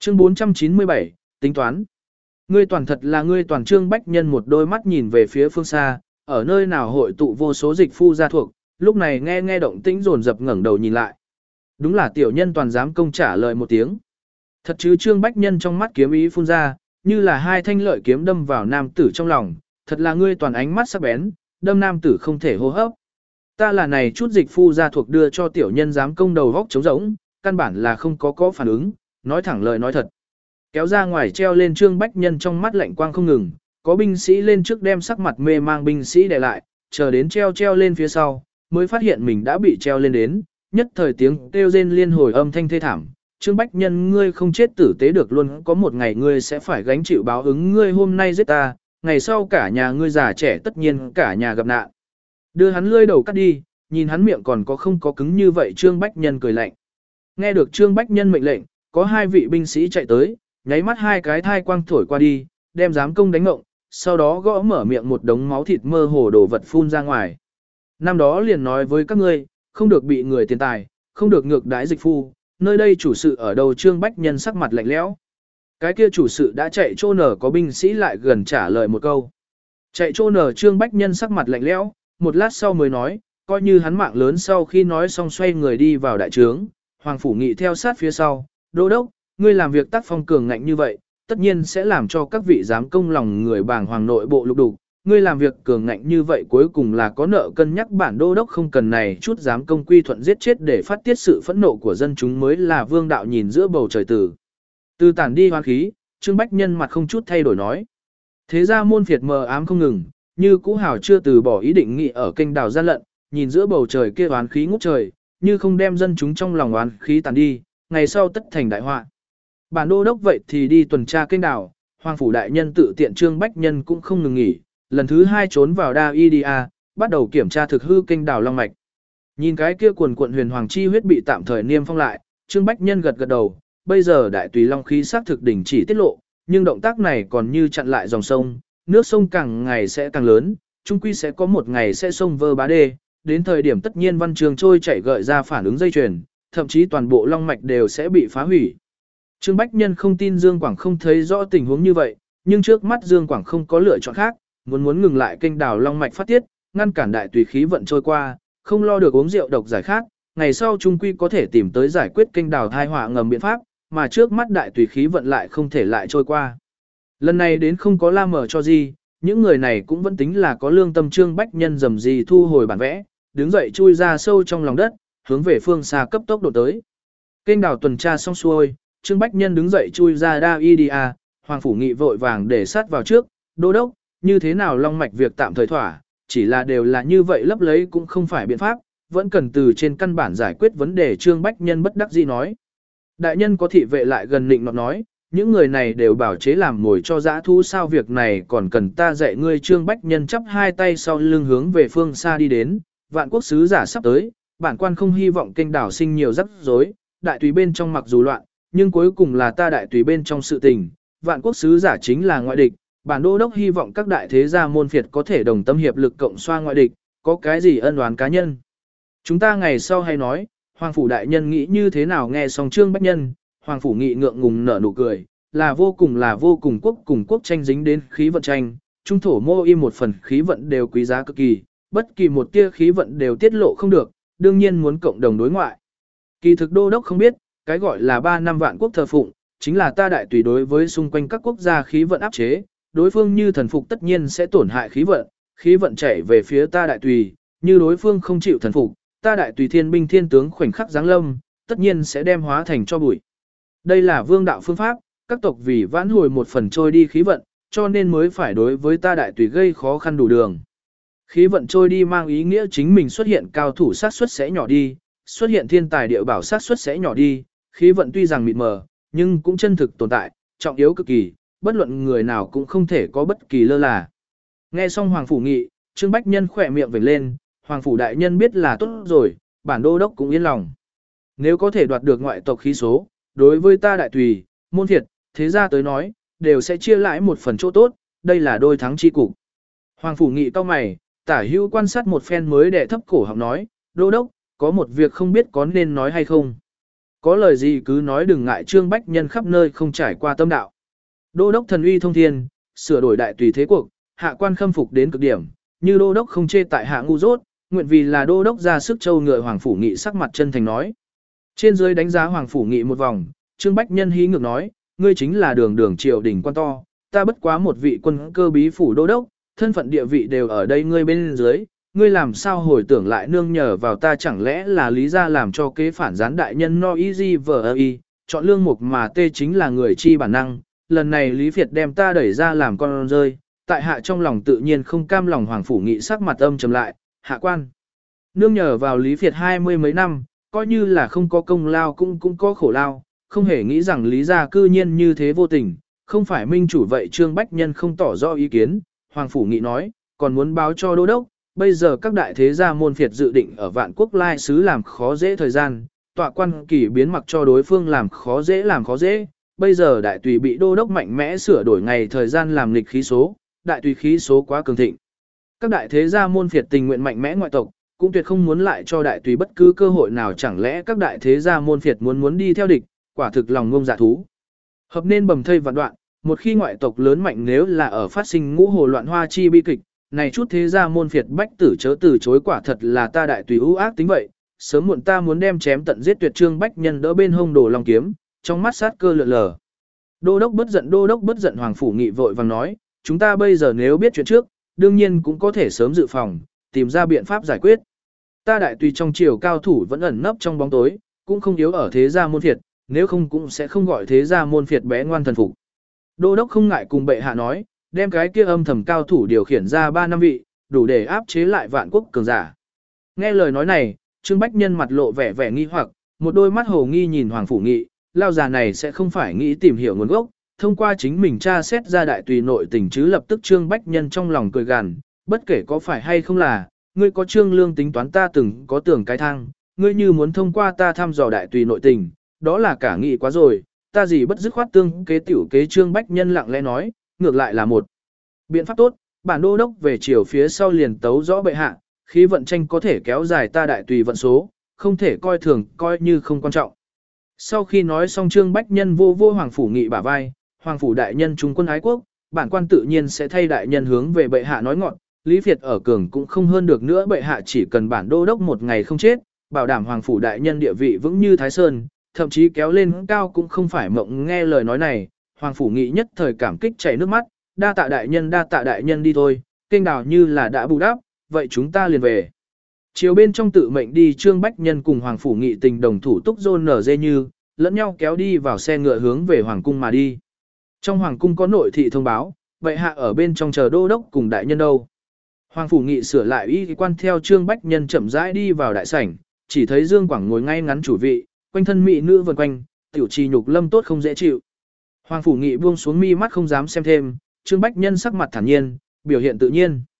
Chương 497, tính toán. Ngươi toàn thật là ngươi toàn. Trương Bách Nhân một đôi mắt nhìn về phía phương xa, ở nơi nào hội tụ vô số dịch phu gia thuộc, lúc này nghe động tĩnh dồn dập ngẩng đầu nhìn lại. Đúng là tiểu nhân toàn giám công trả lời một tiếng. Thật chứ. Trương Bách Nhân trong mắt kiếm ý phun ra, như là hai thanh lợi kiếm đâm vào nam tử trong lòng, thật là ngươi toàn ánh mắt sắc bén, đâm nam tử không thể hô hấp. Ta là này chút dịch phu gia thuộc đưa cho tiểu nhân giám công đầu góc trống rỗng, căn bản là không có phản ứng, nói thẳng lời nói thật. Kéo ra ngoài treo lên. Trương Bách Nhân trong mắt lạnh quang không ngừng, có binh sĩ lên trước đem sắc mặt mê mang binh sĩ để lại, chờ đến treo lên phía sau, mới phát hiện mình đã bị treo lên đến, nhất thời tiếng kêu rên liên hồi âm thanh thê thảm. Trương Bách Nhân, ngươi không chết tử tế được luôn, có một ngày ngươi sẽ phải gánh chịu báo ứng. Ngươi hôm nay giết ta, ngày sau cả nhà ngươi già trẻ tất nhiên cả nhà gặp nạn. Đưa hắn lươi đầu cắt đi, nhìn hắn miệng còn không có cứng như vậy. Trương Bách Nhân cười lạnh. Nghe được Trương Bách Nhân mệnh lệnh, có hai vị binh sĩ chạy tới, nháy mắt hai cái thai quang thổi qua đi, đem giám công đánh ngộng, sau đó gõ mở miệng một đống máu thịt mơ hồ đổ vật phun ra ngoài. Năm đó liền nói với các ngươi, không được bị người tiền tài, không được ngược đãi dịch phu, nơi đây chủ sự ở đâu? Trương Bách Nhân sắc mặt lạnh lẽo. Cái kia chủ sự đã chạy trô nở, có binh sĩ lại gần trả lời một câu. Chạy trô nở. Trương Bách Nhân sắc mặt lạnh lẽo, một lát sau mới nói, coi như hắn mạng lớn. Sau khi nói xong xoay người đi vào đại trướng, Hoàng Phủ Nghị theo sát phía sau. Đô đốc, ngươi làm việc tác phong cường ngạnh như vậy, tất nhiên sẽ làm cho các vị giám công lòng người bàng hoàng, nội bộ lục đục. Ngươi làm việc cường ngạnh như vậy cuối cùng là có nợ cân nhắc. Bản đô đốc không cần này chút giám công quy thuận giết chết để phát tiết sự phẫn nộ của dân chúng mới là vương đạo. Nhìn giữa bầu trời từ tản đi hoán khí, Trương Bách Nhân mặt không chút thay đổi nói. Thế ra môn phiệt mờ ám không ngừng, như cũ hào chưa từ bỏ ý định nghị ở kênh đào gian lận, nhìn giữa bầu trời kia oán khí ngút trời, như không đem dân chúng trong lòng oán khí tàn đi, ngày sau tất thành đại họa. Bản đô đốc vậy thì đi tuần tra kênh đào. Hoàng phủ đại nhân tự tiện. Trương Bách Nhân cũng không ngừng nghỉ, lần thứ hai trốn vào Đa Idia, bắt đầu kiểm tra thực hư kênh đào long mạch. Nhìn cái kia cuồn cuộn huyền hoàng chi huyết bị tạm thời niêm phong lại, Trương Bách Nhân gật gật đầu. Bây giờ đại tùy long khí xác thực đỉnh chỉ tiết lộ, nhưng động tác này còn như chặn lại dòng sông, nước sông càng ngày sẽ càng lớn, chung quy sẽ có một ngày sẽ sông vơ bá đê, đến thời điểm tất nhiên văn trường trôi chảy gợi ra phản ứng dây chuyền, thậm chí toàn bộ long mạch đều sẽ bị phá hủy. Trương Bách Nhân không tin Dương Quảng không thấy rõ tình huống như vậy, nhưng trước mắt Dương Quảng không có lựa chọn khác, muốn ngừng lại kênh đào long mạch phát tiết, ngăn cản đại tùy khí vận trôi qua, không lo được uống rượu độc giải khát, ngày sau chung quy có thể tìm tới giải quyết kênh đào thai họa ngầm biện pháp, mà trước mắt đại tùy khí vận lại không thể lại trôi qua. Lần này đến không có la mờ cho gì, những người này cũng vẫn tính là có lương tâm. Trương Bách Nhân dầm gì thu hồi bản vẽ, đứng dậy chui ra sâu trong lòng đất, hướng về phương xa cấp tốc độ tới. Kênh đào tuần tra xong xuôi, Trương Bách Nhân đứng dậy chui ra Đa Idia, Hoàng Phủ Nghị vội vàng để sát vào trước. Đô đốc, như thế nào long mạch việc tạm thời thỏa, chỉ là đều là như vậy lấp lấy cũng không phải biện pháp, vẫn cần từ trên căn bản giải quyết vấn đề. Trương Bách Nhân bất đắc dĩ nói. Đại nhân có thị vệ lại gần nịnh nọt nói, những người này đều bảo chế làm mồi cho dã thú sao, việc này còn cần ta dạy ngươi? Trương Bách Nhân chắp hai tay sau lưng hướng về phương xa đi đến. Vạn quốc sứ giả sắp tới, bản quan không hy vọng kênh đảo sinh nhiều rắc rối, đại tùy bên trong mặc dù loạn, nhưng cuối cùng là ta đại tùy bên trong sự tình, vạn quốc sứ giả chính là ngoại địch, bản đô đốc hy vọng các đại thế gia môn phiệt có thể đồng tâm hiệp lực cộng xoa ngoại địch, có cái gì ân oán cá nhân. Chúng ta ngày sau hay nói. Hoàng phủ đại nhân nghĩ như thế nào? Nghe xong Trương Bách Nhân, Hoàng phủ Nghị ngượng ngùng nở nụ cười, là vô cùng quốc cùng quốc tranh dính đến khí vận tranh, trung thổ mô y một phần khí vận đều quý giá cực kỳ, bất kỳ một tia khí vận đều tiết lộ không được, đương nhiên muốn cộng đồng đối ngoại. Kỳ thực đô đốc không biết, cái gọi là 3 năm vạn quốc thờ phụng, chính là ta đại tùy đối với xung quanh các quốc gia khí vận áp chế, đối phương như thần phục tất nhiên sẽ tổn hại khí vận chảy về phía ta đại tùy, như đối phương không chịu thần phục, ta đại tùy thiên binh thiên tướng khoảnh khắc giáng lâm, tất nhiên sẽ đem hóa thành cho bụi. Đây là vương đạo phương pháp, các tộc vì vãn hồi một phần trôi đi khí vận, cho nên mới phải đối với ta đại tùy gây khó khăn đủ đường. Khí vận trôi đi mang ý nghĩa chính mình xuất hiện cao thủ sát suất sẽ nhỏ đi, xuất hiện thiên tài địa bảo sát suất sẽ nhỏ đi, khí vận tuy rằng mịt mờ, nhưng cũng chân thực tồn tại, trọng yếu cực kỳ, bất luận người nào cũng không thể có bất kỳ lơ là. Nghe xong Hoàng phủ Nghị, Trương Bách Nhân khỏe miệng vểnh lên, Hoàng phủ đại nhân biết là tốt rồi, bản đô đốc cũng yên lòng. Nếu có thể đoạt được ngoại tộc khí số, đối với ta đại tùy, môn thiệt, thế gia tới nói, đều sẽ chia lại một phần chỗ tốt, đây là đôi thắng chi cục. Hoàng phủ Nghị cau mày, tả hữu quan sát một phen mới đệ thấp cổ họng nói, đô đốc, có một việc không biết có nên nói hay không. Có lời gì cứ nói, đừng ngại, Trương Bách Nhân khắp nơi không trải qua tâm đạo. Đô đốc thần uy thông thiên, sửa đổi đại tùy thế cuộc, hạ quan khâm phục đến cực điểm, như đô đốc không chê tại hạ ngu dốt, nguyện vì là đô đốc ra sức châu ngựa. Hoàng Phủ Nghị sắc mặt chân thành nói. Trên dưới đánh giá Hoàng Phủ Nghị một vòng, Trương Bách Nhân hí ngược nói, ngươi chính là đường đường triều đình quan to, ta bất quá một vị quân cơ bí phủ đô đốc, thân phận địa vị đều ở đây ngươi bên dưới, ngươi làm sao hồi tưởng lại nương nhờ vào ta, chẳng lẽ là lý ra làm cho kế phản gián đại nhân no easy vờ y, chọn lương mục mà tê chính là người chi bản năng, lần này Lý Việt đem ta đẩy ra làm con rơi, tại hạ trong lòng tự nhiên không cam lòng. Hoàng Phủ Nghị sắc mặt âm trầm lại, hạ quan. Nương nhờ vào Lý Việt 20 mấy năm, coi như là không có công lao cũng có khổ lao, không hề nghĩ rằng Lý gia cư nhiên như thế vô tình, không phải minh chủ. Vậy Trương Bách Nhân không tỏ rõ ý kiến, Hoàng Phủ Nghị nói, còn muốn báo cho đô đốc, bây giờ các đại thế gia môn phiệt dự định ở Vạn Quốc lai sứ làm khó dễ thời gian, tọa quan kỳ biến mặc cho đối phương làm khó dễ, bây giờ đại tùy bị đô đốc mạnh mẽ sửa đổi ngày thời gian làm nghịch khí số, đại tùy khí số quá cường thịnh. Các đại thế gia môn phiệt tình nguyện mạnh mẽ ngoại tộc, cũng tuyệt không muốn lại cho đại tùy bất cứ cơ hội nào, chẳng lẽ các đại thế gia môn phiệt muốn đi theo địch, quả thực lòng ngông dạ thú. Hợp nên bầm thây vạn đoạn, một khi ngoại tộc lớn mạnh nếu là ở phát sinh ngũ hồ loạn hoa chi bi kịch, này chút thế gia môn phiệt bách tử chớ từ chối, quả thật là ta đại tùy ưu ác tính vậy, sớm muộn ta muốn đem chém tận giết tuyệt. Trương Bách Nhân đỡ bên hông đồ long kiếm, trong mắt sát cơ lượn lờ. Đô đốc bất giận, Hoàng Phủ Nghị vội vàng nói, chúng ta bây giờ nếu biết chuyện trước, đương nhiên cũng có thể sớm dự phòng, tìm ra biện pháp giải quyết. Ta đại tùy trong triều cao thủ vẫn ẩn nấp trong bóng tối, cũng không yếu ở thế gia môn phiệt, nếu không cũng sẽ không gọi thế gia môn phiệt bé ngoan thần phục. Đô đốc không ngại cùng bệ hạ nói, đem cái kia âm thầm cao thủ điều khiển ra 3 năm vị, đủ để áp chế lại Vạn Quốc cường giả. Nghe lời nói này, Trương Bách Nhân mặt lộ vẻ nghi hoặc, một đôi mắt hồ nghi nhìn Hoàng Phủ Nghị, lao già này sẽ không phải nghĩ tìm hiểu nguồn gốc, thông qua chính mình tra xét ra đại tùy nội tình chứ. Lập tức Trương Bách Nhân trong lòng cười gằn, bất kể có phải hay không là, ngươi có trương lương tính toán, ta từng có tưởng cái thang, ngươi như muốn thông qua ta thăm dò đại tùy nội tình, đó là cả nghị quá rồi, ta gì bất dứt khoát tương kế tiểu kế. Trương Bách Nhân lặng lẽ nói, ngược lại là một biện pháp tốt, bản đô đốc về chiều phía sau liền tấu rõ bệ hạ, khí vận tranh có thể kéo dài ta đại tùy vận số, không thể coi thường, coi như không quan trọng. Sau khi nói xong, Trương Bách Nhân vô Hoàng Phủ Nghị bả vai, Hoàng Phủ đại nhân trung quân ái quốc, bản quan tự nhiên sẽ thay đại nhân hướng về bệ hạ nói ngọn, Lý Việt ở cường cũng không hơn được nữa, bệ hạ chỉ cần bản đô đốc một ngày không chết, bảo đảm Hoàng Phủ đại nhân địa vị vững như Thái Sơn, thậm chí kéo lên cao cũng không phải mộng. Nghe lời nói này, Hoàng Phủ Nghị nhất thời cảm kích chảy nước mắt, đa tạ đại nhân đi thôi, kênh đào như là đã bù đắp, vậy chúng ta liền về. Chiều bên trong tự mệnh đi, Trương Bách Nhân cùng Hoàng Phủ Nghị tình đồng thủ túc rôn nở dê như, lẫn nhau kéo đi vào xe ngựa hướng về Hoàng cung mà đi. Trong Hoàng cung có nội thị thông báo, bệ hạ ở bên trong chờ đô đốc cùng đại nhân đâu. Hoàng Phủ Nghị sửa lại y quan theo Trương Bách Nhân chậm rãi đi vào đại sảnh, chỉ thấy Dương Quảng ngồi ngay ngắn chủ vị, quanh thân mỹ nữ vần quanh, tiểu trì nhục lâm tốt không dễ chịu. Hoàng Phủ Nghị buông xuống mi mắt không dám xem thêm, Trương Bách Nhân sắc mặt thản nhiên, biểu hiện tự nhiên.